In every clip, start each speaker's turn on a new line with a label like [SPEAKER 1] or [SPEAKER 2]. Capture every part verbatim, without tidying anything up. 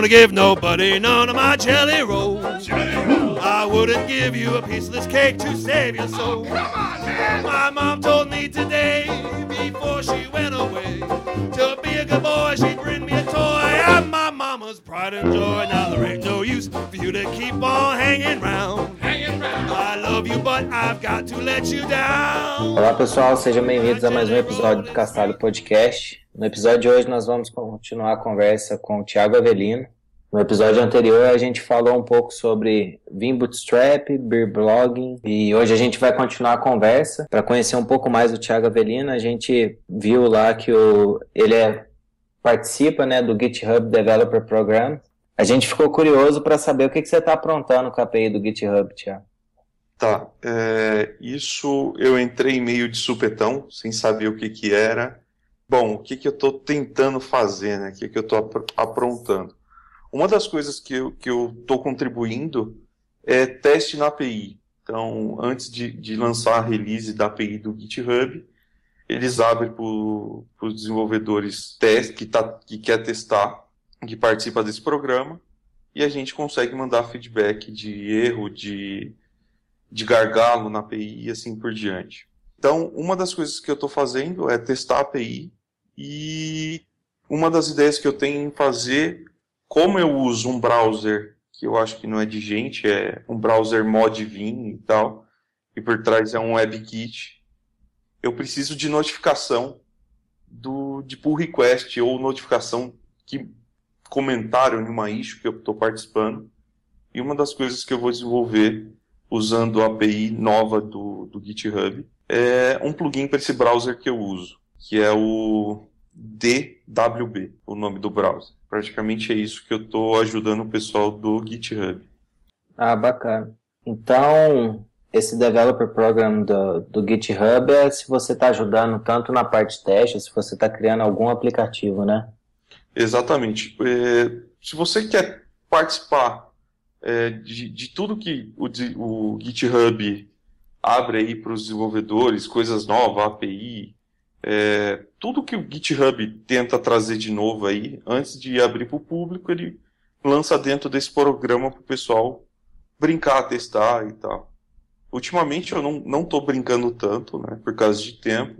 [SPEAKER 1] gonna give nobody none of my jelly rolls. I wouldn't give you a piece of this cake to save your soul. My mom told me today, before she went away, to be a good boy, she'd bring me a toy. I'm my mama's pride and joy. Now there ain't no use for you to keep on hanging round. I love you, but I've got to let you down.
[SPEAKER 2] Olá pessoal, sejam bem-vindos a mais um episódio do Castalho Podcast. No episódio de hoje nós vamos continuar a conversa com o Thiago Avelino. No episódio anterior a gente falou um pouco sobre Vim Bootstrap, Beer Blogging, e hoje a gente vai continuar a conversa. Para conhecer um pouco mais o Thiago Avelino, a gente viu lá que o, ele é, participa, né, do GitHub Developer Program. A gente ficou curioso para saber o que, que você está aprontando com a A P I do GitHub, Thiago.
[SPEAKER 3] Tá, é, isso eu entrei meio de supetão, sem saber o que que era. Bom, o que que eu estou tentando fazer, né? O que que eu estou aprontando? Uma das coisas que eu que eu estou contribuindo é teste na A P I. Então, antes de, de lançar a release da A P I do GitHub, eles abrem para os desenvolvedores teste, que, tá, que quer testar, que participa desse programa, e a gente consegue mandar feedback de erro, de, de gargalo na A P I e assim por diante. Então, uma das coisas que eu estou fazendo é testar a A P I, e uma das ideias que eu tenho em fazer, como eu uso um browser que eu acho que não é de gente, é um browser Modvim e tal, e por trás é um WebKit, eu preciso de notificação do, de pull request ou notificação que comentário em uma issue que eu estou participando. E uma das coisas que eu vou desenvolver usando a A P I nova do, do GitHub é um plugin para esse browser que eu uso, que é o D W B, o nome do browser. Praticamente é isso que eu estou ajudando o pessoal do GitHub. Ah,
[SPEAKER 2] bacana. Então, esse Developer Program do, do GitHub é se você está ajudando tanto na parte de teste, se você está criando algum aplicativo, né?
[SPEAKER 3] Exatamente. É, se você quer participar é, de, de tudo que o, de, o GitHub abre aí para os desenvolvedores, coisas novas, A P I, é, tudo que o GitHub tenta trazer de novo aí, antes de abrir para o público, ele lança dentro desse programa para o pessoal brincar, testar e tal. Ultimamente eu não estou brincando tanto, né, por causa de tempo,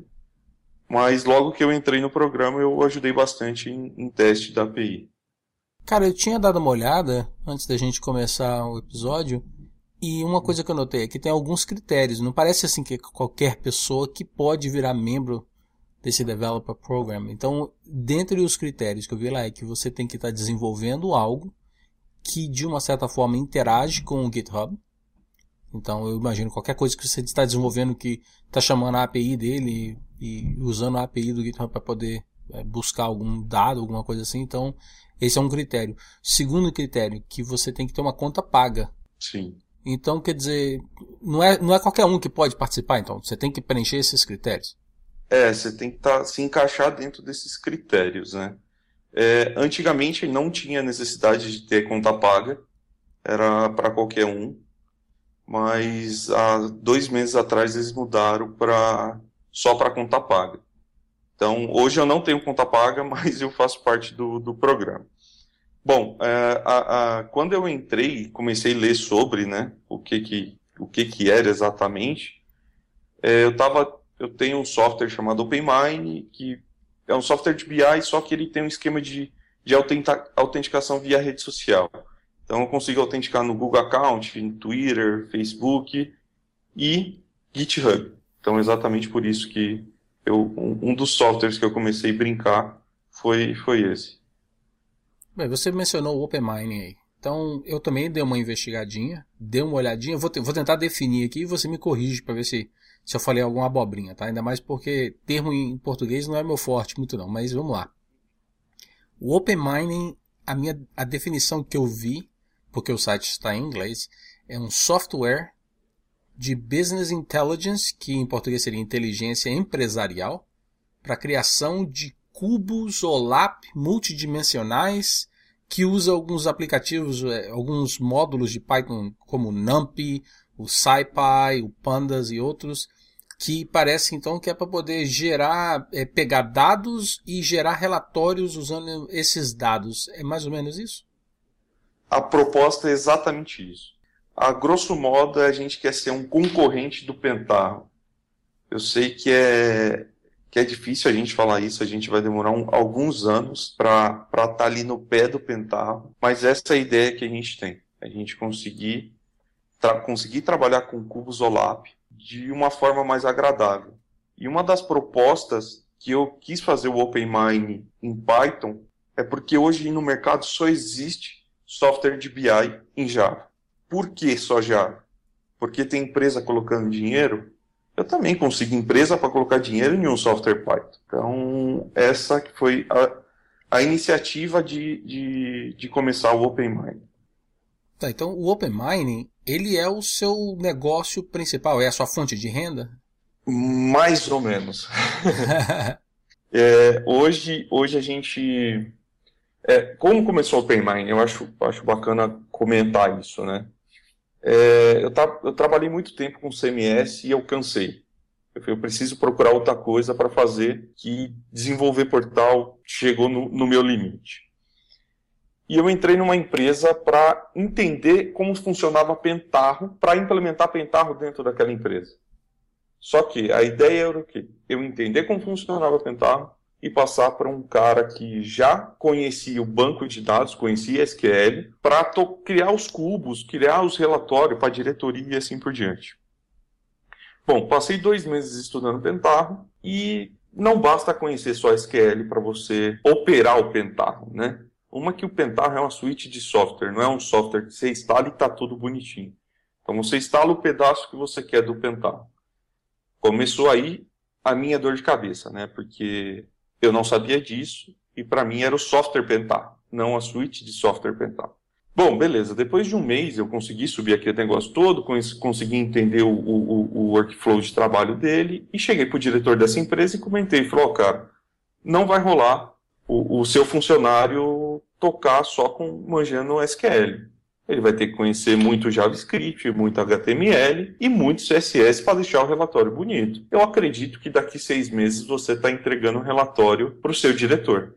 [SPEAKER 3] mas logo que eu entrei no programa eu ajudei bastante em, em teste da A P I.
[SPEAKER 4] Cara, eu tinha dado uma olhada antes da gente começar o episódio, e uma coisa que eu notei é que tem alguns critérios. Não parece assim que qualquer pessoa que pode virar membro desse Developer Program. Então, dentre os critérios que eu vi lá é que você tem que estar desenvolvendo algo que de uma certa forma interage com o GitHub. Então, eu imagino qualquer coisa que você está desenvolvendo que está chamando a A P I dele e, e usando a A P I do GitHub para poder é, buscar algum dado, alguma coisa assim. Então, esse é um critério. Segundo critério, que você tem que ter uma conta paga.
[SPEAKER 3] Sim.
[SPEAKER 4] Então, quer dizer, não é, não é qualquer um que pode participar, então. Você tem que preencher esses critérios.
[SPEAKER 3] É, você tem que tá, se encaixar dentro desses critérios, né? É, antigamente não tinha necessidade de ter conta paga. Era para qualquer um. Mas há dois meses atrás eles mudaram para só para conta paga. Então, hoje eu não tenho conta paga, mas eu faço parte do, do programa. Bom, é, a, a, quando eu entrei e comecei a ler sobre, né, o que que, o que, que era exatamente, é, eu, tava, eu tenho um software chamado OpenMine, que é um software de B I, só que ele tem um esquema de, de autenta, autenticação via rede social. Então eu consigo autenticar no Google Account, no Twitter, Facebook e GitHub. Então exatamente por isso que eu, um, um dos softwares que eu comecei a brincar foi, foi esse.
[SPEAKER 4] Bem, você mencionou o OpenMine aí. Então eu também dei uma investigadinha, dei uma olhadinha. Vou, te, vou tentar definir aqui e você me corrige para ver se, se eu falei alguma abobrinha, tá? Ainda mais porque termo em português não é meu forte muito não, mas vamos lá. O OpenMine, a, minha, a definição que eu vi, porque o site está em inglês, é um software de business intelligence, que em português seria inteligência empresarial, para a criação de cubos O L A P multidimensionais, que usa alguns aplicativos, alguns módulos de Python como o NumPy, o SciPy, o Pandas e outros, que parece então que é para poder gerar, é, pegar dados e gerar relatórios usando esses dados. É mais ou menos isso?
[SPEAKER 3] a proposta é exatamente isso. A grosso modo, a gente quer ser um concorrente do Pentaho. Eu sei que é, que é difícil a gente falar isso, a gente vai demorar um, alguns anos para estar tá ali no pé do Pentaho, mas essa é a ideia que a gente tem. A gente conseguir, tra- conseguir trabalhar com cubos OLAP de uma forma mais agradável. E uma das propostas que eu quis fazer o OpenMine em Python é porque hoje no mercado só existe software de B I em Java. Por que só Java? Porque tem empresa colocando dinheiro. Eu também consigo empresa para colocar dinheiro em um software Python. Então, essa que foi a, a iniciativa de, de, de começar o OpenMine.
[SPEAKER 4] Tá, então o OpenMine, ele é o seu negócio principal, é a sua fonte de renda?
[SPEAKER 3] Mais ou menos. é, hoje, hoje a gente... É, como começou o OpenMine? Eu acho, acho bacana comentar isso, né? É, eu, tra- eu trabalhei muito tempo com C M S e eu cansei. Eu, falei, eu preciso procurar outra coisa para fazer, que desenvolver portal chegou no, no meu limite. E eu entrei numa empresa para entender como funcionava Pentaho, para implementar Pentaho dentro daquela empresa. Só que a ideia era o quê? Eu entender como funcionava Pentaho e passar para um cara que já conhecia o banco de dados, conhecia S Q L, para criar os cubos, criar os relatórios para a diretoria e assim por diante. Bom, passei dois meses estudando Pentaho e não basta conhecer só S Q L para você operar o Pentaho, né? Uma que o Pentaho é uma suíte de software, não é um software que você instala e está tudo bonitinho. Então você instala o pedaço que você quer do Pentaho. Começou aí a minha dor de cabeça, né? Porque eu não sabia disso e para mim era o software Pentaho, não a suíte de software Pentaho. Bom, beleza. Depois de um mês eu consegui subir aquele negócio todo, consegui entender o, o, o workflow de trabalho dele e cheguei para o diretor dessa empresa e comentei. Falou, oh, cara, não vai rolar o, o seu funcionário tocar só com manjando S Q L. Ele vai ter que conhecer muito JavaScript, muito H T M L e muito C S S para deixar o relatório bonito. Eu acredito que daqui seis meses você está entregando um relatório para o seu diretor.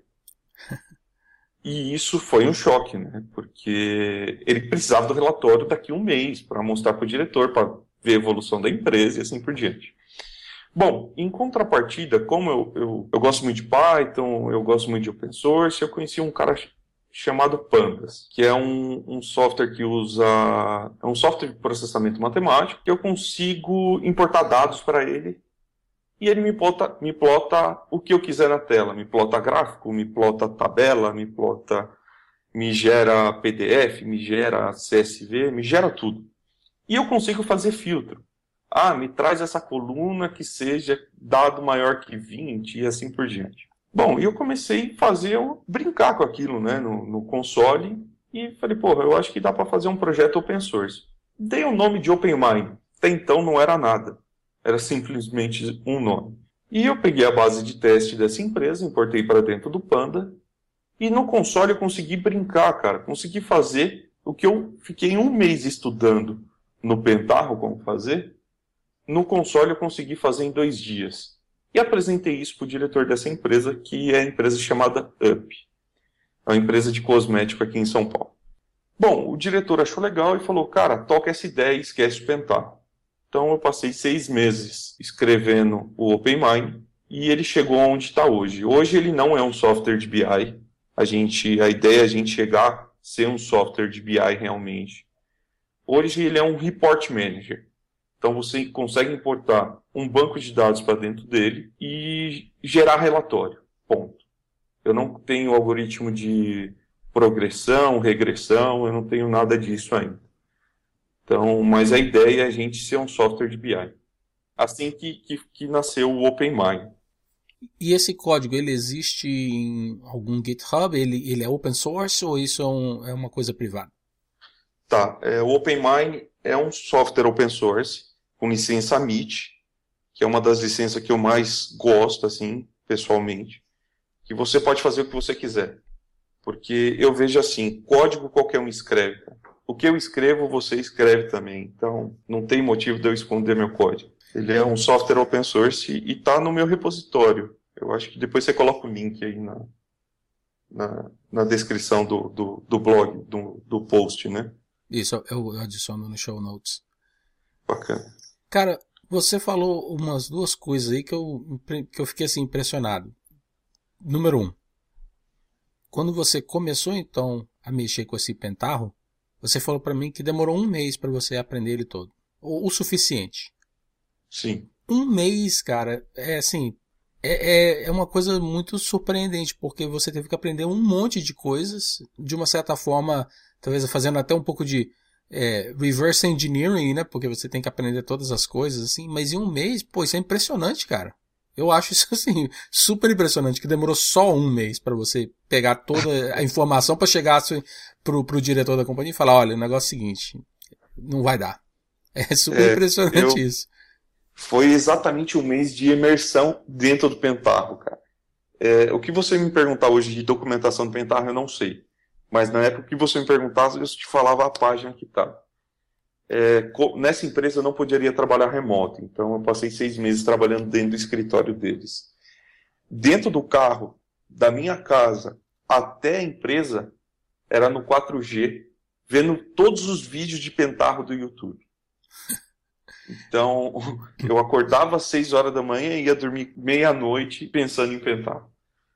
[SPEAKER 3] E isso foi um choque, né? Porque ele precisava do relatório daqui a um mês para mostrar para o diretor, para ver a evolução da empresa e assim por diante. Bom, em contrapartida, como eu, eu, eu gosto muito de Python, eu gosto muito de open source, eu conheci um cara chamado Pandas, que é um, um software que usa... é um software de processamento matemático, que eu consigo importar dados para ele e ele me plota, me plota o que eu quiser na tela. Me plota gráfico, me plota tabela, me plota... me gera P D F, me gera C S V, me gera tudo. E eu consigo fazer filtro. Ah, me traz essa coluna que seja dado maior que vinte e assim por diante. Bom, e eu comecei a fazer, eu brincar com aquilo, né, no, no console e falei, porra, eu acho que dá para fazer um projeto open source. Dei o nome de OpenMine. Até então não era nada. Era simplesmente um nome. E eu peguei a base de teste dessa empresa, importei para dentro do Panda e no console eu consegui brincar, cara. Consegui fazer o que eu fiquei um mês estudando no Pentaho como fazer. No console eu consegui fazer em dois dias. E apresentei isso para o diretor dessa empresa, que é a empresa chamada Up. É uma empresa de cosmético aqui em São Paulo. Bom, o diretor achou legal e falou, cara, toca essa ideia e esquece o Pentaho. Então eu passei seis meses escrevendo o OpenMine e ele chegou onde está hoje. Hoje ele não é um software de B I. A, gente, a ideia é a gente chegar a ser um software de B I realmente. Hoje ele é um report manager. Então você consegue importar um banco de dados para dentro dele e gerar relatório. Ponto. Eu não tenho algoritmo de progressão, regressão, eu não tenho nada disso ainda. Então, mas a ideia é a gente ser um software de B I. Assim que, que, que nasceu o OpenMine.
[SPEAKER 4] E esse código, ele existe em algum GitHub? Ele, ele é open source ou isso é, um, é uma coisa privada?
[SPEAKER 3] Tá, é, o OpenMine é um software open source com licença M I T, que é uma das licenças que eu mais gosto, assim, pessoalmente, que você pode fazer o que você quiser. Porque eu vejo assim, código qualquer um escreve. O que eu escrevo, você escreve também. Então, não tem motivo de eu esconder meu código. Ele é um software open source e está no meu repositório. Eu acho que depois você coloca o link aí na, na, na descrição do, do, do blog, do, do post, né?
[SPEAKER 4] Isso, eu adiciono no show notes.
[SPEAKER 3] Bacana.
[SPEAKER 4] Cara, você falou umas duas coisas aí que eu, que eu fiquei assim impressionado. Número um, quando você começou então a mexer com esse pentarro, você falou para mim que demorou um mês para você aprender ele todo. O, o suficiente.
[SPEAKER 3] Sim.
[SPEAKER 4] Um mês, cara, é assim, é, é, é uma coisa muito surpreendente, porque você teve que aprender um monte de coisas, de uma certa forma, talvez fazendo até um pouco de é, reverse engineering, né? Porque você tem que aprender todas as coisas, assim, mas em um mês, pô, isso é impressionante, cara. Eu acho isso, assim, super impressionante, que demorou só um mês para você pegar toda a informação para chegar pro, pro diretor da companhia e falar, olha, o negócio é o seguinte, não vai dar. É super é, impressionante
[SPEAKER 3] eu...
[SPEAKER 4] isso.
[SPEAKER 3] Foi exatamente um mês de imersão dentro do pentarro, cara. É, o que você me perguntar hoje de documentação do pentarro, eu não sei. Mas na época que você me perguntasse, eu te falava a página que tá. É, nessa empresa eu não poderia trabalhar remoto, então eu passei seis meses trabalhando dentro do escritório deles. Dentro do carro, da minha casa até a empresa, era no quatro G, vendo todos os vídeos de pentarro do YouTube. Então, eu acordava às seis horas da manhã e ia dormir meia-noite pensando em pentarro.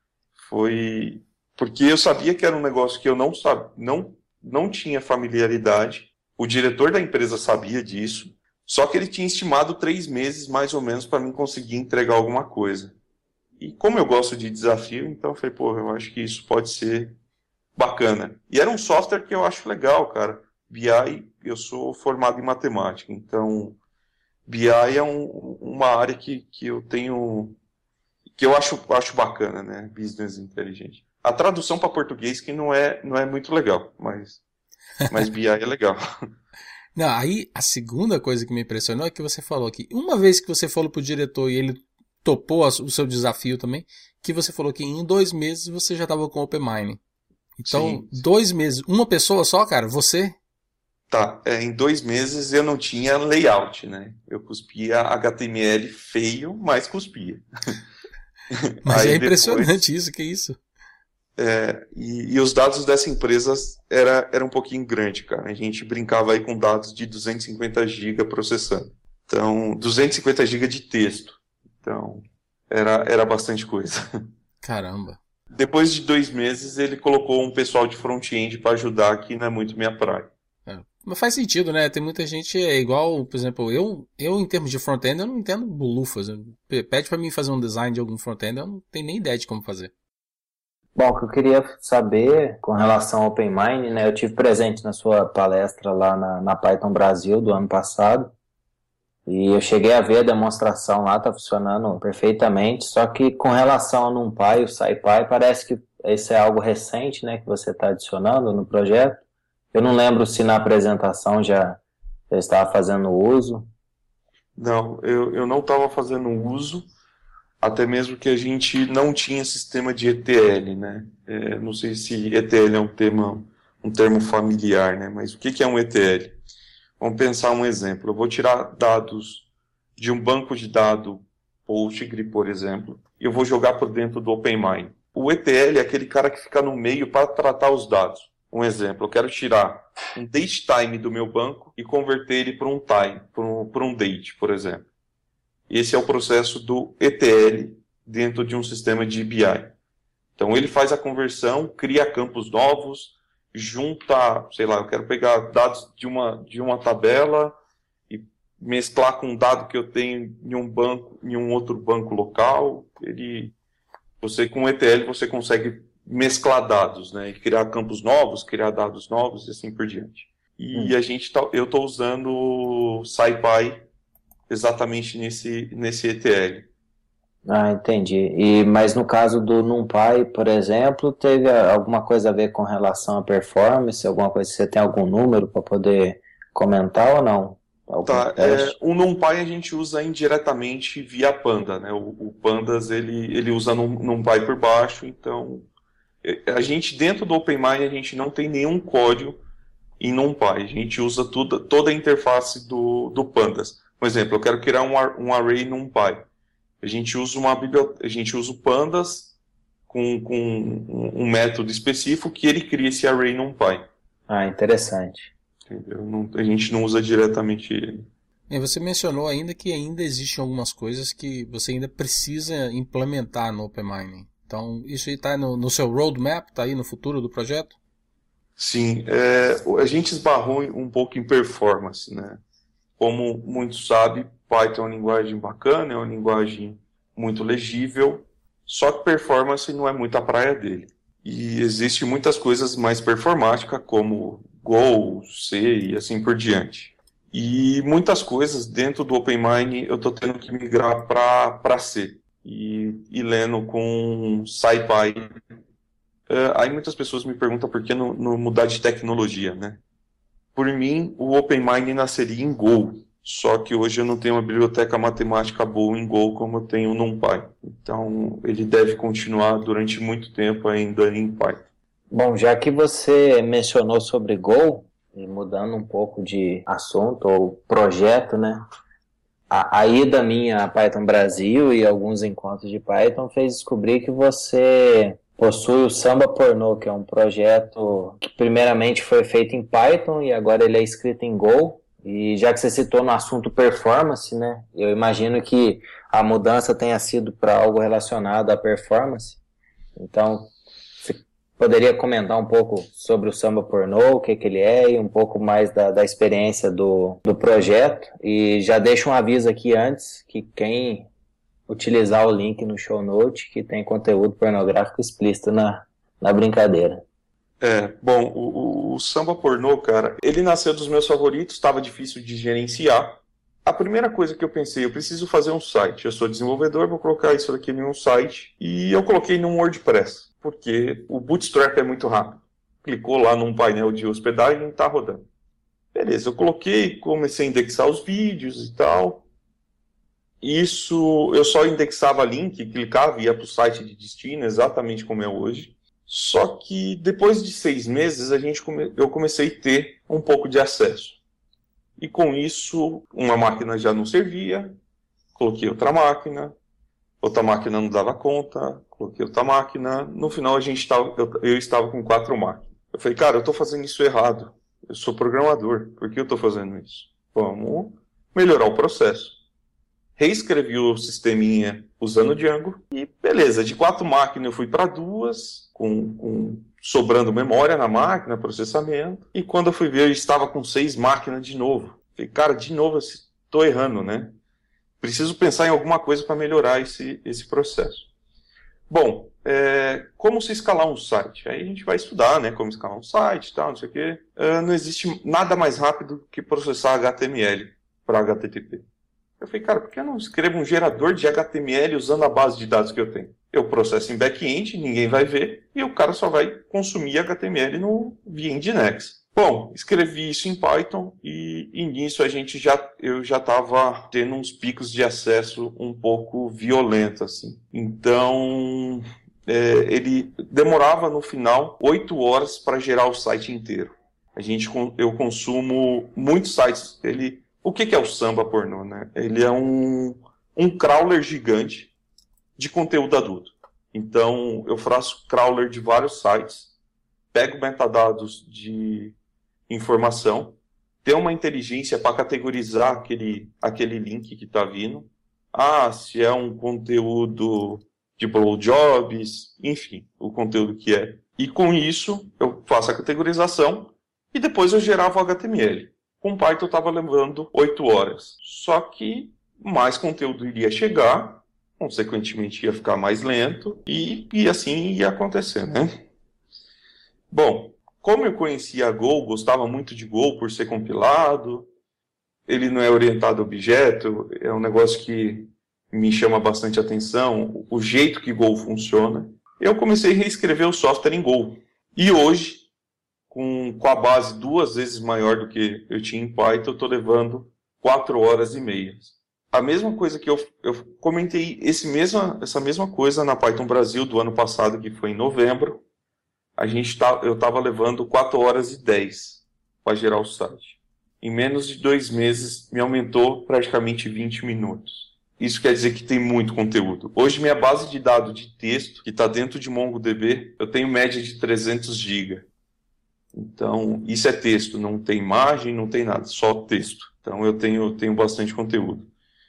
[SPEAKER 3] Foi porque eu sabia que era um negócio que eu não, sab... não, não tinha familiaridade. O diretor da empresa sabia disso, só que ele tinha estimado três meses, mais ou menos, para mim conseguir entregar alguma coisa. E como eu gosto de desafio, então eu falei, pô, eu acho que isso pode ser bacana. E era um software que eu acho legal, cara. B I, eu sou formado em matemática, então B I é um, uma área que, que eu tenho, que eu acho, acho bacana, né? Business Intelligence. A tradução para português que não é, não é muito legal, mas, mas B I é legal.
[SPEAKER 4] Não, aí a segunda coisa que me impressionou é que você falou que uma vez que você falou pro diretor e ele topou o seu desafio também, que você falou que em dois meses você já estava com o OpenMining. Então, sim, dois meses, uma pessoa só, cara, você?
[SPEAKER 3] Tá, é, em dois meses eu não tinha layout, né? Eu cuspia H T M L feio, mas cuspia.
[SPEAKER 4] Mas é impressionante depois, isso, que isso?
[SPEAKER 3] É, e, e os dados dessa empresa era, era um pouquinho grande, cara. A gente brincava aí com dados de duzentos e cinquenta gigas processando. Então, duzentos e cinquenta gigas de texto. Então, era, era bastante coisa.
[SPEAKER 4] Caramba.
[SPEAKER 3] Depois de dois meses, ele colocou um pessoal de front-end para ajudar, que não é muito minha praia.
[SPEAKER 4] É. Mas faz sentido, né? Tem muita gente, é igual, por exemplo, eu, eu em termos de front-end, eu não entendo bolufas. Pede para mim fazer um design de algum front-end, eu não tenho nem ideia de como fazer.
[SPEAKER 2] Bom, o que eu queria saber com relação ao OpenMining, né? Eu tive presente na sua palestra lá na, na Python Brasil do ano passado. E eu cheguei a ver a demonstração lá, tá funcionando perfeitamente, só que com relação ao NumPy e o SciPy, parece que esse é algo recente, né, que você está adicionando no projeto. Eu não lembro se na apresentação já, já estava fazendo uso.
[SPEAKER 3] Não, eu, eu não estava fazendo uso, até mesmo que a gente não tinha sistema de E T L, né? É, não sei se E T L é um, tema, um termo familiar, né? Mas o que, que é um E T L? Vamos pensar um exemplo. Eu vou tirar dados de um banco de dados Postgre, por exemplo, e eu vou jogar por dentro do OpenMining. O E T L é aquele cara que fica no meio para tratar os dados. Um exemplo, eu quero tirar um datetime do meu banco e converter ele para um time, para um, para um date, por exemplo. Esse é o processo do E T L dentro de um sistema de B I. Então ele faz a conversão, cria campos novos, junta, sei lá, eu quero pegar dados de uma, de uma tabela e mesclar com um dado que eu tenho em um banco, em um outro banco local. Ele, você com o E T L você consegue mesclar dados, né, e criar campos novos, criar dados novos e assim por diante. E hum. a gente tá, eu estou usando o SciPy exatamente nesse, nesse E T L.
[SPEAKER 2] Ah, entendi. E, mas no caso do NumPy, por exemplo, teve alguma coisa a ver com relação à performance? Alguma coisa, você tem algum número para poder comentar ou não? Algum
[SPEAKER 3] tá, é, o NumPy a gente usa indiretamente via Panda, né? O, o Pandas ele, ele usa Num, NumPy por baixo, então a gente dentro do OpenMining a gente não tem nenhum código em NumPy, a gente usa tudo, toda a interface do, do Pandas. Por exemplo, eu quero criar um, um array NumPy. A gente usa uma biblioteca, a gente usa o Pandas com, com um método específico que ele cria esse array NumPy.
[SPEAKER 2] Ah, interessante.
[SPEAKER 3] Entendeu? Não, a gente não usa diretamente ele.
[SPEAKER 4] E você mencionou ainda que ainda existem algumas coisas que você ainda precisa implementar no OpenMining. Então, isso aí está no, no seu roadmap, está aí no futuro do projeto?
[SPEAKER 3] Sim, é, a gente esbarrou um pouco em performance, né? Como muitos sabem, Python é uma linguagem bacana, é uma linguagem muito legível, só que performance não é muito a praia dele. E existem muitas coisas mais performáticas, como Go, C e assim por diante. E muitas coisas dentro do OpenMining eu estou tendo que migrar para C. E, e lendo com SciPy. Uh, aí muitas pessoas me perguntam por que não, não mudar de tecnologia, né? Por mim, o OpenMining nasceria em Go. Só que hoje eu não tenho uma biblioteca matemática boa em Go como eu tenho no NumPy. Então, ele deve continuar durante muito tempo ainda em Python.
[SPEAKER 2] Bom, já que você mencionou sobre Go, e mudando um pouco de assunto ou projeto, né? A, a ida minha a Python Brasil e alguns encontros de Python fez descobrir que você possui o Samba Pornô, que é um projeto que primeiramente foi feito em Python e agora ele é escrito em Go. E já que você citou no assunto performance, né? Eu imagino que a mudança tenha sido para algo relacionado à performance. Então, você poderia comentar um pouco sobre o Samba Pornô, o que, que ele é, e um pouco mais da, da experiência do, do projeto. E já deixo um aviso aqui antes, que quem utilizar o link no show note, que tem conteúdo pornográfico explícito na, na brincadeira.
[SPEAKER 3] É, bom, o, o, o Samba Pornô, cara, ele nasceu dos meus favoritos, estava difícil de gerenciar. A primeira coisa que eu pensei, eu preciso fazer um site. Eu sou desenvolvedor, vou colocar isso aqui em um site. E eu coloquei num WordPress, porque o Bootstrap é muito rápido. Clicou lá num painel de hospedagem e está rodando. Beleza, eu coloquei, comecei a indexar os vídeos e tal. Isso, eu só indexava link, clicava e ia para o site de destino, exatamente como é hoje. Só que depois de seis meses, a gente come... eu comecei a ter um pouco de acesso. E com isso, uma máquina já não servia, coloquei outra máquina, outra máquina não dava conta, coloquei outra máquina. No final, a gente tava... eu... eu estava com quatro máquinas. Eu falei, cara, eu estou fazendo isso errado. Eu sou programador, por que eu estou fazendo isso? Vamos melhorar o processo. Reescrevi o sisteminha usando Django e beleza, de quatro máquinas eu fui para duas, com, com sobrando memória na máquina, processamento, e quando eu fui ver eu estava com seis máquinas de novo. Falei, cara, de novo estou errando, né? Preciso pensar em alguma coisa para melhorar esse, esse processo. Bom, é, como se escalar um site? Aí a gente vai estudar, né, como escalar um site e tal, não sei o quê. É, não existe nada mais rápido que processar H T M L para H T T P. Eu falei, cara, por que eu não escrevo um gerador de H T M L usando a base de dados que eu tenho? Eu processo em back-end, ninguém vai ver, e o cara só vai consumir H T M L no via Nginx. Bom, escrevi isso em Python e, e nisso a gente já, eu já estava tendo uns picos de acesso um pouco violentos, assim. Então, é, ele demorava no final oito horas para gerar o site inteiro. A gente, eu consumo muitos sites, ele... O que é o Samba Pornô, né? Ele é um, um crawler gigante de conteúdo adulto. Então, eu faço crawler de vários sites, pego metadados de informação, tenho uma inteligência para categorizar aquele, aquele link que está vindo. Ah, se é um conteúdo de blowjobs, enfim, o conteúdo que é. E com isso, eu faço a categorização e depois eu gerava o H T M L. Com Python eu estava levando oito horas. Só que mais conteúdo iria chegar, consequentemente ia ficar mais lento, e, e assim ia acontecer, né? Bom, como eu conhecia Go, gostava muito de Go por ser compilado, ele não é orientado a objeto, é um negócio que me chama bastante atenção, o jeito que Go funciona. Eu comecei a reescrever o software em Go. E hoje, Com, com a base duas vezes maior do que eu tinha em Python, eu estou levando quatro horas e meia. A mesma coisa que eu, eu comentei, esse mesma, essa mesma coisa na Python Brasil do ano passado, que foi em novembro, a gente tá, eu estava levando quatro horas e dez para gerar o site. Em menos de dois meses, me aumentou praticamente vinte minutos. isso quer dizer que tem muito conteúdo. Hoje minha base de dados de texto, que está dentro de MongoDB, eu tenho média de trezentos gigas. Então, isso é texto, não tem imagem, não tem nada, só texto. Então eu tenho, tenho bastante conteúdo.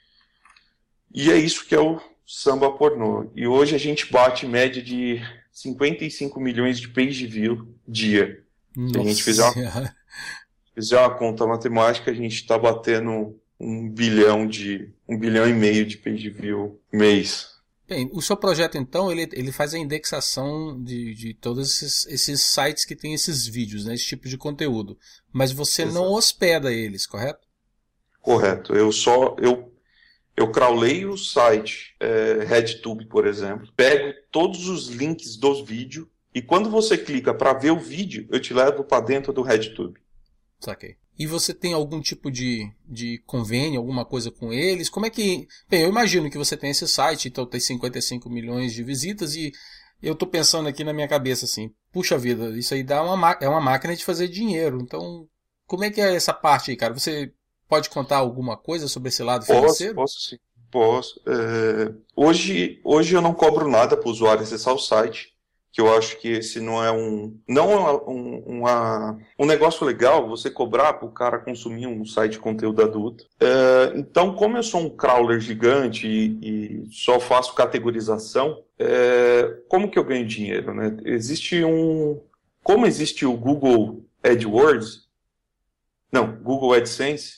[SPEAKER 3] E é isso que é o samba pornô. E hoje a gente bate média de cinquenta e cinco milhões de page view dia. Se a gente fizer uma, fizer uma conta matemática, a gente está batendo um bilhão de um bilhão e meio de page view mês.
[SPEAKER 4] Bem, o seu projeto então ele, ele faz a indexação de, de todos esses, esses sites que tem esses vídeos, né, esse tipo de conteúdo. Mas você Exato. Não hospeda eles, correto?
[SPEAKER 3] Correto. Eu só eu eu crawleio o site é, RedTube, por exemplo, pego todos os links dos vídeos e quando você clica para ver o vídeo, eu te levo para dentro do RedTube.
[SPEAKER 4] Saquei. E você tem algum tipo de, de convênio, alguma coisa com eles? Como é que... Bem, eu imagino que você tem esse site, então tem cinquenta e cinco milhões de visitas e eu tô pensando aqui na minha cabeça assim, puxa vida, isso aí dá uma, é uma máquina de fazer dinheiro. Então, como é que é essa parte aí, cara? Você pode contar alguma coisa sobre esse lado financeiro?
[SPEAKER 3] Posso, posso sim. Posso. É... Hoje, hoje eu não cobro nada para o usuário acessar o site. Que eu acho que esse não é um não é um, uma, um negócio legal você cobrar para o cara consumir um site de conteúdo adulto. É, então, como eu sou um crawler gigante e, e só faço categorização, é, como que eu ganho dinheiro, né? Existe um... Como existe o Google AdWords, não, Google AdSense,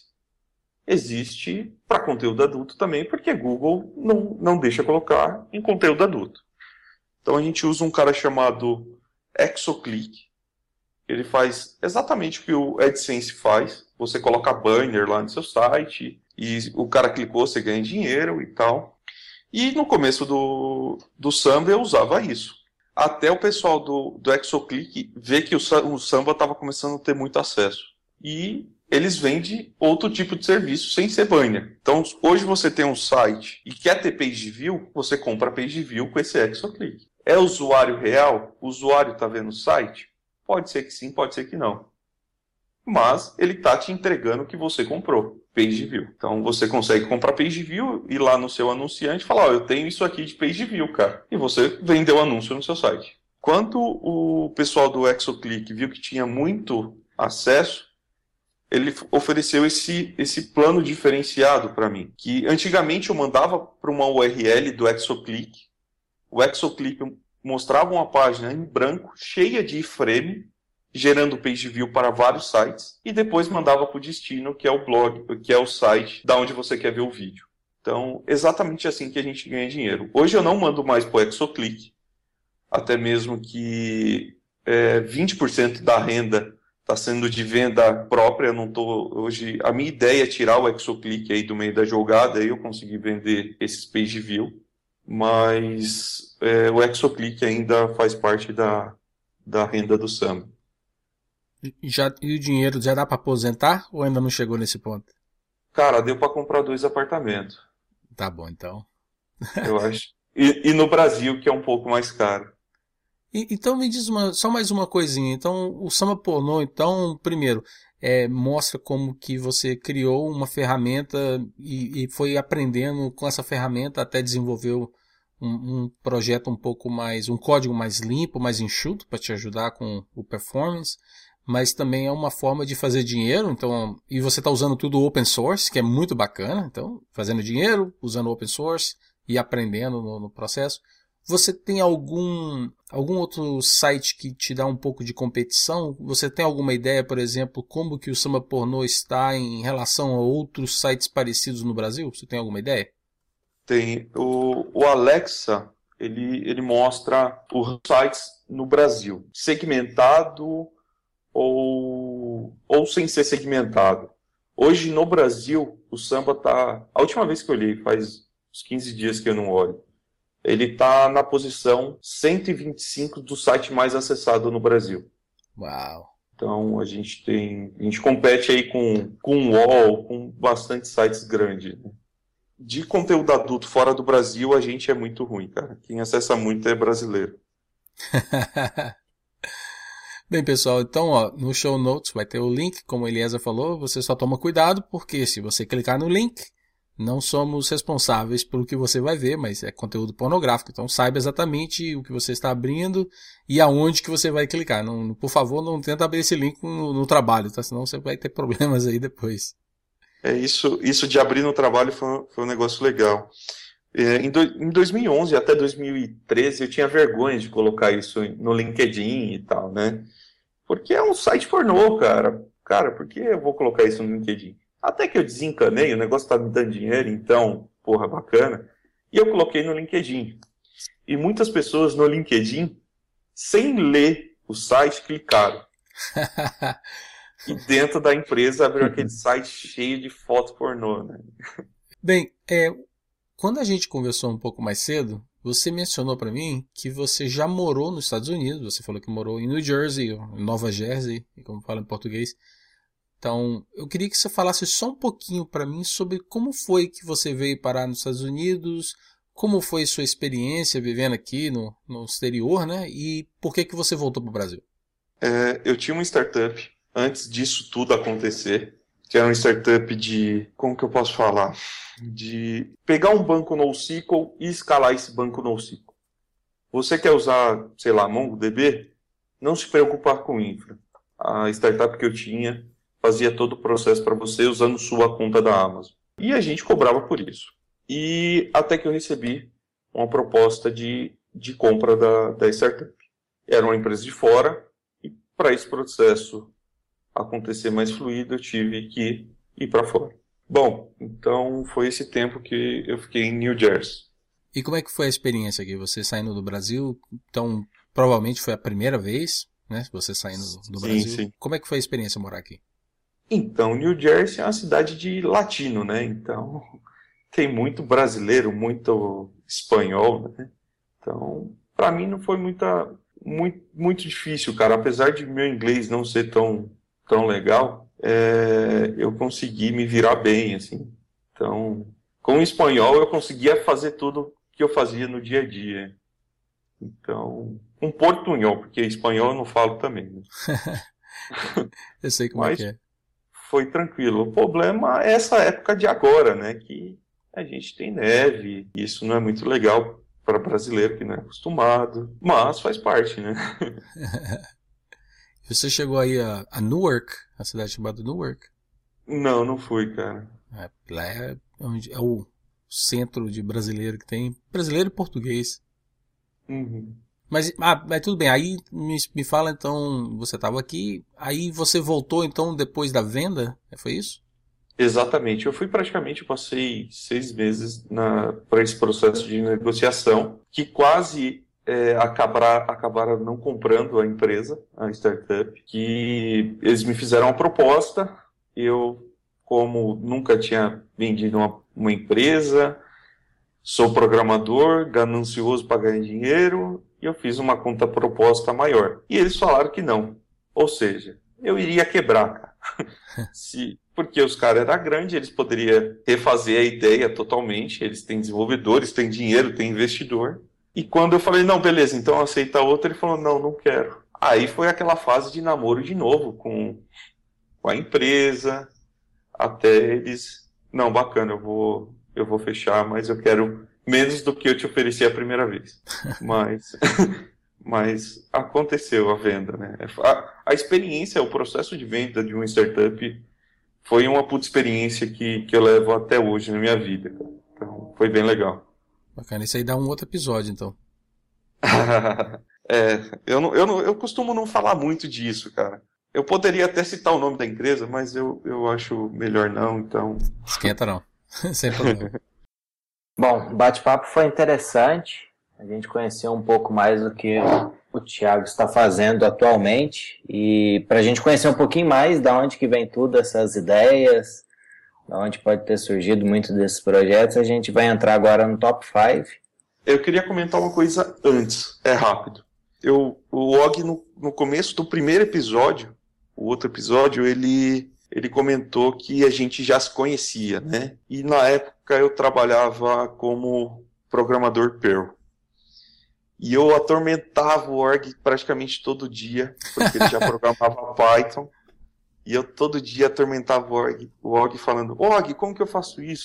[SPEAKER 3] existe para conteúdo adulto também, porque Google não, não deixa colocar em conteúdo adulto. Então a gente usa um cara chamado Exoclick. Ele faz exatamente o que o AdSense faz. Você coloca banner lá no seu site e o cara clicou, você ganha dinheiro e tal. E no começo do, do Samba eu usava isso. Até o pessoal do, do Exoclick ver que o, o Samba estava começando a ter muito acesso. E eles vendem outro tipo de serviço sem ser banner. Então hoje você tem um site e quer ter page view, você compra page view com esse Exoclick. É usuário real? O usuário está vendo o site? Pode ser que sim, pode ser que não. Mas ele está te entregando o que você comprou, page view. Então você consegue comprar page view, ir lá no seu anunciante e falar, ó, eu tenho isso aqui de page view, cara. E você vendeu o anúncio no seu site. Quando o pessoal do Exoclick viu que tinha muito acesso, ele ofereceu esse, esse plano diferenciado para mim. Que antigamente eu mandava para uma U R L do Exoclick. O Exoclick mostrava uma página em branco, cheia de iframe, gerando page view para vários sites, e depois mandava para o destino, que é o blog, que é o site da onde você quer ver o vídeo. Então, exatamente assim que a gente ganha dinheiro. Hoje eu não mando mais para o Exoclick, até mesmo que é, vinte por cento da renda está sendo de venda própria. Eu não tô, hoje, a minha ideia é tirar o Exoclick aí do meio da jogada, aí eu consegui vender esses page view. Mas é, o Exoclick ainda faz parte da, da renda do Samba.
[SPEAKER 4] Já, e o dinheiro já dá para aposentar ou ainda não chegou nesse ponto?
[SPEAKER 3] Cara, deu para comprar dois apartamentos.
[SPEAKER 4] Tá bom, então.
[SPEAKER 3] Eu acho. E, e no Brasil, que é um pouco mais caro.
[SPEAKER 4] E, então me diz uma, só mais uma coisinha. Então o Samba Pornô, então, primeiro, é, mostra como que você criou uma ferramenta e, e foi aprendendo com essa ferramenta até desenvolver um, um projeto um pouco mais, um código mais limpo, mais enxuto para te ajudar com o performance, mas também é uma forma de fazer dinheiro. Então, e você está usando tudo open source, que é muito bacana. Então, fazendo dinheiro, usando open source e aprendendo no, no processo. Você tem algum, algum outro site que te dá um pouco de competição? Você tem alguma ideia, por exemplo, como que o Samba Pornô está em relação a outros sites parecidos no Brasil? Você tem alguma ideia?
[SPEAKER 3] Tem. O, o Alexa, ele, ele mostra os sites no Brasil, segmentado ou, ou sem ser segmentado. Hoje, no Brasil, o Samba está... A última vez que eu olhei, faz uns quinze dias que eu não olho, ele está na posição cento e vinte e cinco do site mais acessado no Brasil.
[SPEAKER 4] Uau!
[SPEAKER 3] Então a gente tem, a gente compete aí com, com o U O L, com bastante sites grandes. Né? De conteúdo adulto fora do Brasil, a gente é muito ruim, cara. Quem acessa muito é brasileiro.
[SPEAKER 4] Bem, pessoal, então ó, no show notes vai ter o link, como a Eliezer falou. Você só toma cuidado, porque se você clicar no link, Não somos responsáveis pelo que você vai ver, mas é conteúdo pornográfico. Então saiba exatamente o que você está abrindo e aonde que você vai clicar. Não, por favor, não tenta abrir esse link no, no trabalho, tá? Senão você vai ter problemas aí depois.
[SPEAKER 3] É, isso, isso de abrir no trabalho foi, foi um negócio legal. É, em, do, em dois mil e onze até dois mil e treze eu tinha vergonha de colocar isso no LinkedIn e tal, né? Porque é um site pornô, cara. Cara, por que eu vou colocar isso no LinkedIn? Até que eu desencanei, o negócio tá me dando dinheiro, então, porra, bacana. E eu coloquei no LinkedIn. E muitas pessoas no LinkedIn, sem ler o site, clicaram. E dentro da empresa abriu aquele site cheio de foto pornô, né?
[SPEAKER 4] Bem, é, quando a gente conversou um pouco mais cedo, você mencionou para mim que você já morou nos Estados Unidos. Você falou que morou em New Jersey, ou Nova Jersey, como fala em português. Então, eu queria que você falasse só um pouquinho para mim sobre como foi que você veio parar nos Estados Unidos, como foi sua experiência vivendo aqui no, no exterior, né? E por que que você voltou para o Brasil?
[SPEAKER 3] É, eu tinha uma startup antes disso tudo acontecer, que era uma startup de, como que eu posso falar? De pegar um banco NoSQL e escalar esse banco NoSQL. Você quer usar, sei lá, MongoDB? Não se preocupar com infra. A startup que eu tinha fazia todo o processo para você usando sua conta da Amazon. E a gente cobrava por isso. E até que eu recebi uma proposta de, de compra da, da startup. Era uma empresa de fora, e para esse processo acontecer mais fluido, eu tive que ir para fora. Bom, então foi esse tempo que eu fiquei em New Jersey.
[SPEAKER 4] E como é que foi a experiência aqui? Você saindo do Brasil, então provavelmente foi a primeira vez, né? Você saindo do
[SPEAKER 3] sim,
[SPEAKER 4] Brasil.
[SPEAKER 3] Sim.
[SPEAKER 4] Como é que foi a experiência morar aqui?
[SPEAKER 3] Então, New Jersey é uma cidade de latino, né? Então, tem muito brasileiro, muito espanhol, né? Então, para mim não foi muita, muito, muito difícil, cara. Apesar de meu inglês não ser tão, tão legal, é, eu consegui me virar bem, assim. Então, com o espanhol eu conseguia fazer tudo que eu fazia no dia a dia. Então, um portunhol, porque espanhol eu não falo também, né?
[SPEAKER 4] Eu sei como
[SPEAKER 3] Mas,
[SPEAKER 4] é que é.
[SPEAKER 3] foi tranquilo. O problema é essa época de agora, né? Que a gente tem neve. E isso não é muito legal para brasileiro que não é acostumado. Mas faz parte, né?
[SPEAKER 4] Você chegou aí a, a Newark, a cidade chamada Newark?
[SPEAKER 3] Não, não fui, cara.
[SPEAKER 4] É, lá é, onde, é o centro de brasileiro que tem. Brasileiro e português.
[SPEAKER 3] Uhum.
[SPEAKER 4] Mas, ah, mas tudo bem, aí me, me fala então, você estava aqui, aí você voltou então depois da venda, foi isso?
[SPEAKER 3] Exatamente, eu fui praticamente, eu passei seis meses para esse processo de negociação, que quase é, acabar, acabaram não comprando a empresa, a startup, que eles me fizeram uma proposta, eu, como nunca tinha vendido uma, uma empresa, sou programador, ganancioso para ganhar dinheiro, e eu fiz uma contraproposta maior. E eles falaram que não. Ou seja, eu iria quebrar, cara. Se, porque os caras eram grandes, eles poderiam refazer a ideia totalmente, eles têm desenvolvedores, têm dinheiro, têm investidor. E quando eu falei, não, beleza, então aceita outra, ele falou, não, não quero. Aí foi aquela fase de namoro de novo com, com a empresa, até eles, não, bacana, eu vou, eu vou fechar, mas eu quero menos do que eu te ofereci a primeira vez. Mas, mas aconteceu a venda, né? A, a experiência, o processo de venda de uma startup foi uma puta experiência que, que eu levo até hoje na minha vida. Então, foi bem legal.
[SPEAKER 4] Bacana, isso aí dá um outro episódio, então.
[SPEAKER 3] é, eu, não, eu, não, eu costumo não falar muito disso, cara. Eu poderia até citar o nome da empresa, mas eu, eu acho melhor não, então...
[SPEAKER 4] Esquenta não, sem problema.
[SPEAKER 2] Bom, o bate-papo foi interessante. A gente conheceu um pouco mais do que o Thiago está fazendo atualmente. E para a gente conhecer um pouquinho mais de onde que vem tudo, essas ideias, de onde pode ter surgido muito desses projetos, a gente vai entrar agora no top cinco.
[SPEAKER 3] Eu queria comentar uma coisa antes, é rápido. Eu, o Og, no, no começo do primeiro episódio, o outro episódio, ele... ele comentou que a gente já se conhecia, né? E na época eu trabalhava como programador Perl. E eu atormentava o org praticamente todo dia, porque ele já programava Python. E eu todo dia atormentava o org, o org falando, org, como que eu faço isso?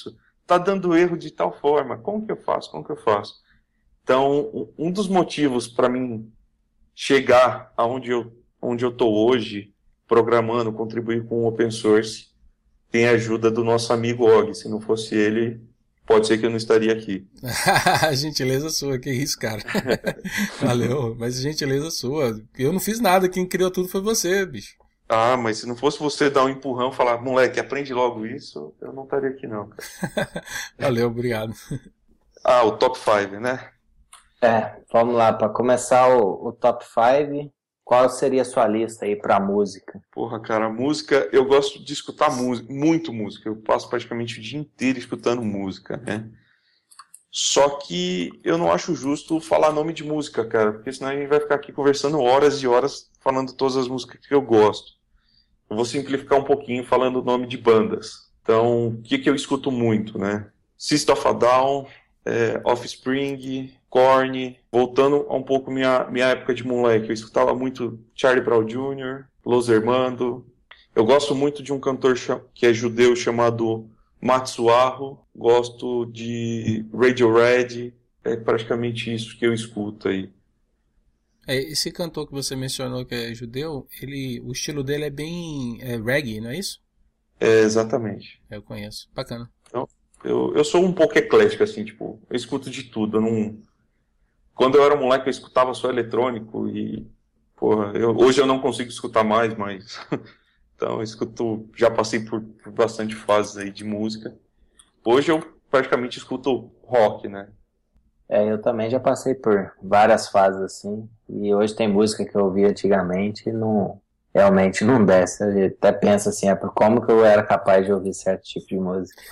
[SPEAKER 3] tá dando erro de tal forma, como que eu faço, como que eu faço? Então, um dos motivos para mim chegar aonde eu, onde eu tô hoje, programando, contribuir com o open source, tem a ajuda do nosso amigo Og. Se não fosse ele, pode ser que eu não estaria aqui.
[SPEAKER 4] Gentileza sua, que isso, cara. Valeu, mas gentileza sua. Eu não fiz nada, quem criou tudo foi você, bicho.
[SPEAKER 3] Ah, mas se não fosse você dar um empurrão e falar, moleque, aprende logo isso, eu não estaria aqui não, cara.
[SPEAKER 4] Valeu, obrigado.
[SPEAKER 3] Ah, o top cinco, né?
[SPEAKER 2] É, vamos lá, para começar o, o top cinco, qual seria a sua lista aí pra música?
[SPEAKER 3] Porra, cara, música, eu gosto de escutar música, muito música, eu passo praticamente o dia inteiro escutando música, né? Só que eu não acho justo falar nome de música, cara, porque senão a gente vai ficar aqui conversando horas e horas falando todas as músicas que eu gosto. Eu vou simplificar um pouquinho falando o nome de bandas. Então, o que, que eu escuto muito, né? System of a Down, é, Offspring, Korn. Voltando a um pouco minha, minha época de moleque, eu escutava muito Charlie Brown Júnior, Los Hermanos. Eu gosto muito de um cantor que é judeu chamado Matsuaho. Gosto de Radiohead. É praticamente isso que eu escuto aí.
[SPEAKER 4] É, esse cantor que você mencionou que é judeu, ele, o estilo dele é bem é, reggae, não é isso?
[SPEAKER 3] É, exatamente.
[SPEAKER 4] Eu conheço. Bacana.
[SPEAKER 3] Então, eu, eu sou um pouco eclético, assim, tipo, eu escuto de tudo. Eu não... Quando eu era moleque, eu escutava só eletrônico e, porra, eu, hoje eu não consigo escutar mais, mas... Então, eu escuto, já passei por, por bastante fases aí de música. Hoje eu praticamente escuto rock, né?
[SPEAKER 2] É, eu também já passei por várias fases assim, e hoje tem música que eu ouvia antigamente e não, realmente não desce. A gente até pensa assim, é por como que eu era capaz de ouvir certo tipo de música.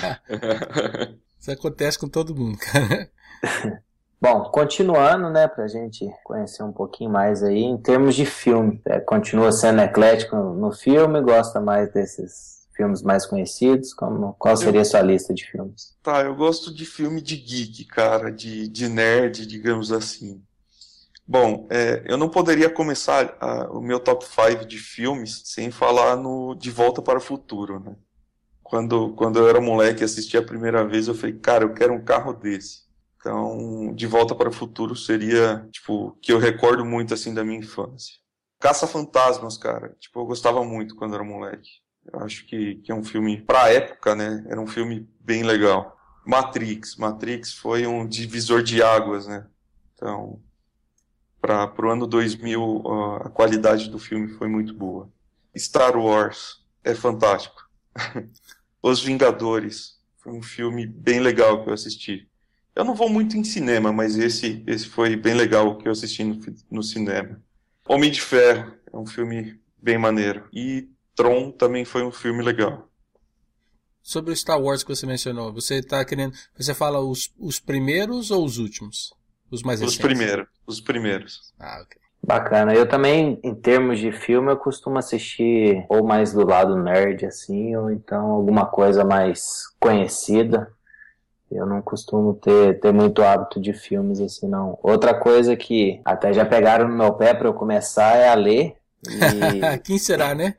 [SPEAKER 4] Isso acontece com todo mundo, cara.
[SPEAKER 2] Bom, continuando, né, pra gente conhecer um pouquinho mais aí, em termos de filme, é, continua sendo eclético no filme, gosta mais desses filmes mais conhecidos? Como, qual seria a sua lista de filmes?
[SPEAKER 3] Tá, eu gosto de filme de geek, cara, de, de nerd, digamos assim. Bom, é, eu não poderia começar a, o meu top cinco de filmes sem falar no De Volta para o Futuro, né? Quando, quando eu era moleque e assisti a primeira vez, eu falei, cara, eu quero um carro desse. Então, De Volta para o Futuro seria, tipo, que eu recordo muito, assim, da minha infância. Caça-Fantasmas, cara, tipo, eu gostava muito quando era moleque. Eu acho que, que é um filme, pra época, né, era um filme bem legal. Matrix, Matrix foi um divisor de águas, né, então, para pro ano dois mil, a qualidade do filme foi muito boa. Star Wars é fantástico. Os Vingadores foi um filme bem legal que eu assisti. Eu não vou muito em cinema, mas esse, esse foi bem legal que eu assisti no, no cinema. Homem de Ferro é um filme bem maneiro. E Tron também foi um filme legal.
[SPEAKER 4] Sobre o Star Wars que você mencionou, você tá querendo... Você fala os, os primeiros ou os últimos? Os mais recentes?
[SPEAKER 3] Os primeiros. Os primeiros.
[SPEAKER 4] Ah, ok.
[SPEAKER 2] Bacana. Eu também, em termos de filme, eu costumo assistir ou mais do lado nerd, assim, ou então alguma coisa mais conhecida. Eu não costumo ter, ter muito hábito de filmes assim, não. Outra coisa que até já pegaram no meu pé para eu começar é a ler. E...
[SPEAKER 4] Quem será, né?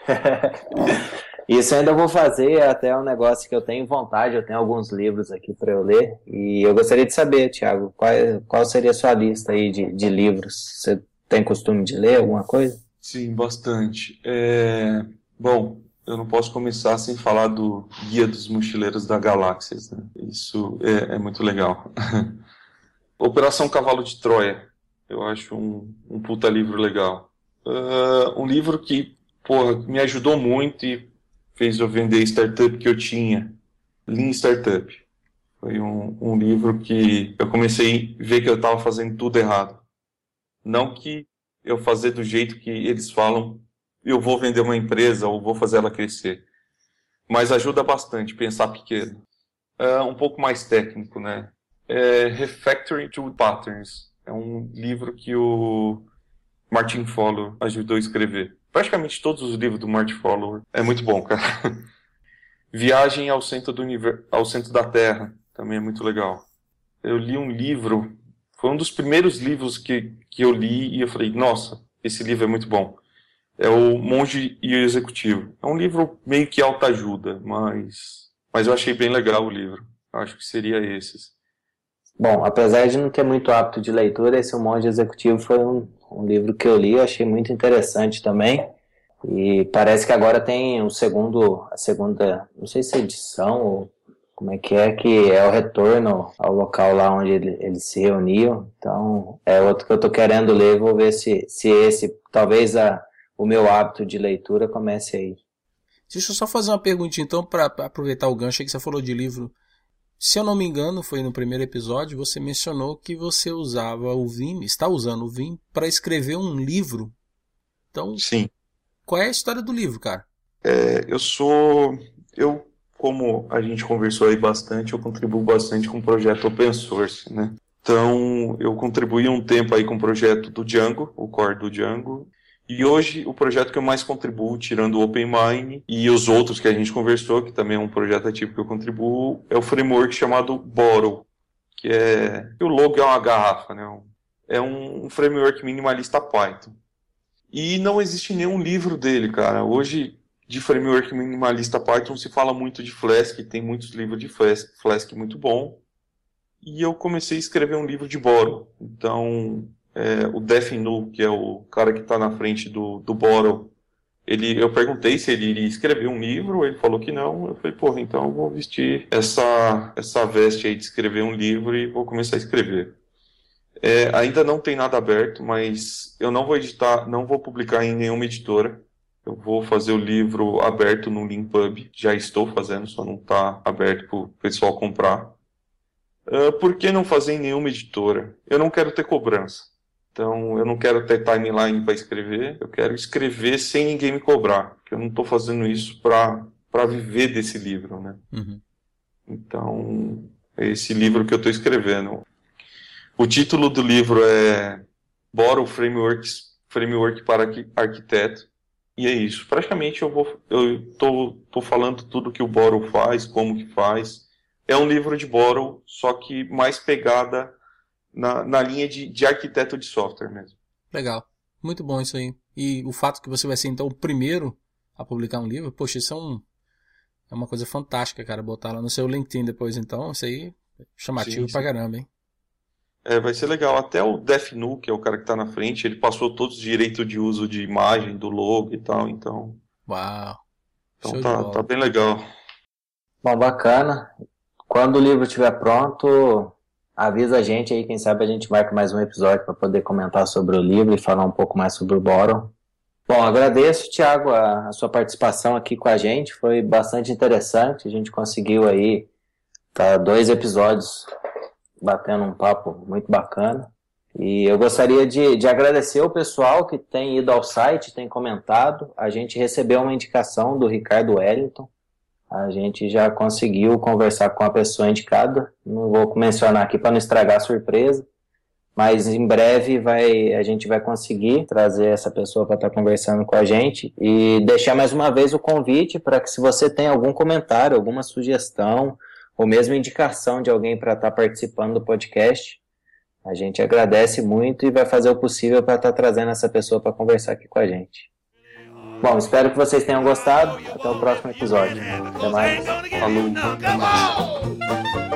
[SPEAKER 2] Isso ainda vou fazer, até um negócio que eu tenho vontade, eu tenho alguns livros aqui para eu ler. E eu gostaria de saber, Thiago, qual, qual seria a sua lista aí de, de livros? Você tem costume de ler alguma coisa?
[SPEAKER 3] Sim, bastante. É... Bom... Eu não posso começar sem falar do Guia dos Mochileiros da Galáxia, né? Isso é, é muito legal. Operação Cavalo de Troia. Eu acho um, um puta livro legal. Uh, um livro que, porra, me ajudou muito e fez eu vender startup que eu tinha. Lean Startup. Foi um, um livro que eu comecei a ver que eu estava fazendo tudo errado. Não que eu fazer do jeito que eles falam, eu vou vender uma empresa ou vou fazer ela crescer. Mas ajuda bastante pensar pequeno. É um pouco mais técnico, né? É Refactoring to Patterns. É um livro que o Martin Fowler ajudou a escrever. Praticamente todos os livros do Martin Fowler. É muito bom, cara. Viagem ao centro, do universo, ao centro da Terra. Também é muito legal. Eu li um livro... Foi um dos primeiros livros que, que eu li e eu falei, nossa, esse livro é muito bom. É o Monge e o Executivo. É um livro meio que autoajuda, mas Mas eu achei bem legal o livro. Acho que seria esses.
[SPEAKER 2] Bom, apesar de não ter muito hábito de leitura, esse O Monge Executivo foi um, um livro que eu li, eu achei muito interessante também. E parece que agora tem o segundo, a segunda, não sei se é edição ou como é que é, que é o retorno ao local lá onde ele, eles se reuniam. Então, é outro que eu tô querendo ler, vou ver se, se esse, talvez a, o meu hábito de leitura comece aí.
[SPEAKER 4] Deixa eu só fazer uma perguntinha, então, para aproveitar o gancho aí que você falou de livro. Se eu não me engano, foi no primeiro episódio, você mencionou que você usava o Vim, está usando o Vim, para escrever um livro. Então,
[SPEAKER 3] sim.
[SPEAKER 4] Qual é a história do livro, cara?
[SPEAKER 3] É, eu sou... Eu, como a gente conversou aí bastante, eu contribuo bastante com o projeto open source, né? Então, eu contribuí um tempo aí com o projeto do Django, o core do Django. E hoje, o projeto que eu mais contribuo, tirando o OpenMine e os outros que a gente conversou, que também é um projeto ativo que eu contribuo, é o framework chamado Borrow, que é... O logo é uma garrafa, né? É um framework minimalista Python. E não existe nenhum livro dele, cara. Hoje, de framework minimalista Python, se fala muito de Flask, tem muitos livros de Flask, Flask muito bom. E eu comecei a escrever um livro de Borrow. Então... É, o Defnu, que é o cara que está na frente do, do Borrow, ele, eu perguntei se ele iria escrever um livro, ele falou que não. Eu falei, porra, então eu vou vestir essa, essa veste aí de escrever um livro e vou começar a escrever. É, ainda não tem nada aberto, mas eu não vou editar, não vou publicar em nenhuma editora. Eu vou fazer o livro aberto no Leanpub, já estou fazendo, só não está aberto para o pessoal comprar. Uh, por que não fazer em nenhuma editora? Eu não quero ter cobrança. Então, eu não quero ter timeline para escrever, eu quero escrever sem ninguém me cobrar, porque eu não estou fazendo isso para viver desse livro, né?
[SPEAKER 4] Uhum.
[SPEAKER 3] Então, é esse livro que eu estou escrevendo. O título do livro é Borrow Frameworks, Framework para Arquiteto, e é isso. Praticamente eu vou, eu tô, tô falando tudo que o Borrow faz, como que faz. É um livro de Borrow, só que mais pegada Na, na linha de, de arquiteto de software mesmo.
[SPEAKER 4] Legal. Muito bom isso aí. E o fato que você vai ser, então, o primeiro a publicar um livro, poxa, isso é, um, é uma coisa fantástica, cara, botar lá no seu LinkedIn depois, então, isso aí é chamativo sim, sim. pra caramba, hein?
[SPEAKER 3] É, vai ser legal. Até o Defnu, que é o cara que tá na frente, ele passou todos os direitos de uso de imagem, do logo e tal, então...
[SPEAKER 4] Uau!
[SPEAKER 3] Então tá, tá bem legal.
[SPEAKER 2] Bom, bacana. Quando o livro estiver pronto... Avisa a gente aí, quem sabe a gente marca mais um episódio para poder comentar sobre o livro e falar um pouco mais sobre o Borrow. Bom, agradeço, Thiago, a, a sua participação aqui com a gente, foi bastante interessante, a gente conseguiu aí tá, dois episódios batendo um papo muito bacana. E eu gostaria de, de agradecer o pessoal que tem ido ao site, tem comentado. A gente recebeu uma indicação do Ricardo Wellington. A gente já conseguiu conversar com a pessoa indicada. Não vou mencionar aqui para não estragar a surpresa. Mas em breve vai, a gente vai conseguir trazer essa pessoa para estar conversando com a gente. E deixar mais uma vez o convite para que, se você tem algum comentário, alguma sugestão, ou mesmo indicação de alguém para estar participando do podcast, a gente agradece muito e vai fazer o possível para estar trazendo essa pessoa para conversar aqui com a gente. Bom, espero que vocês tenham gostado. Até o próximo episódio. Até mais.
[SPEAKER 3] Falou.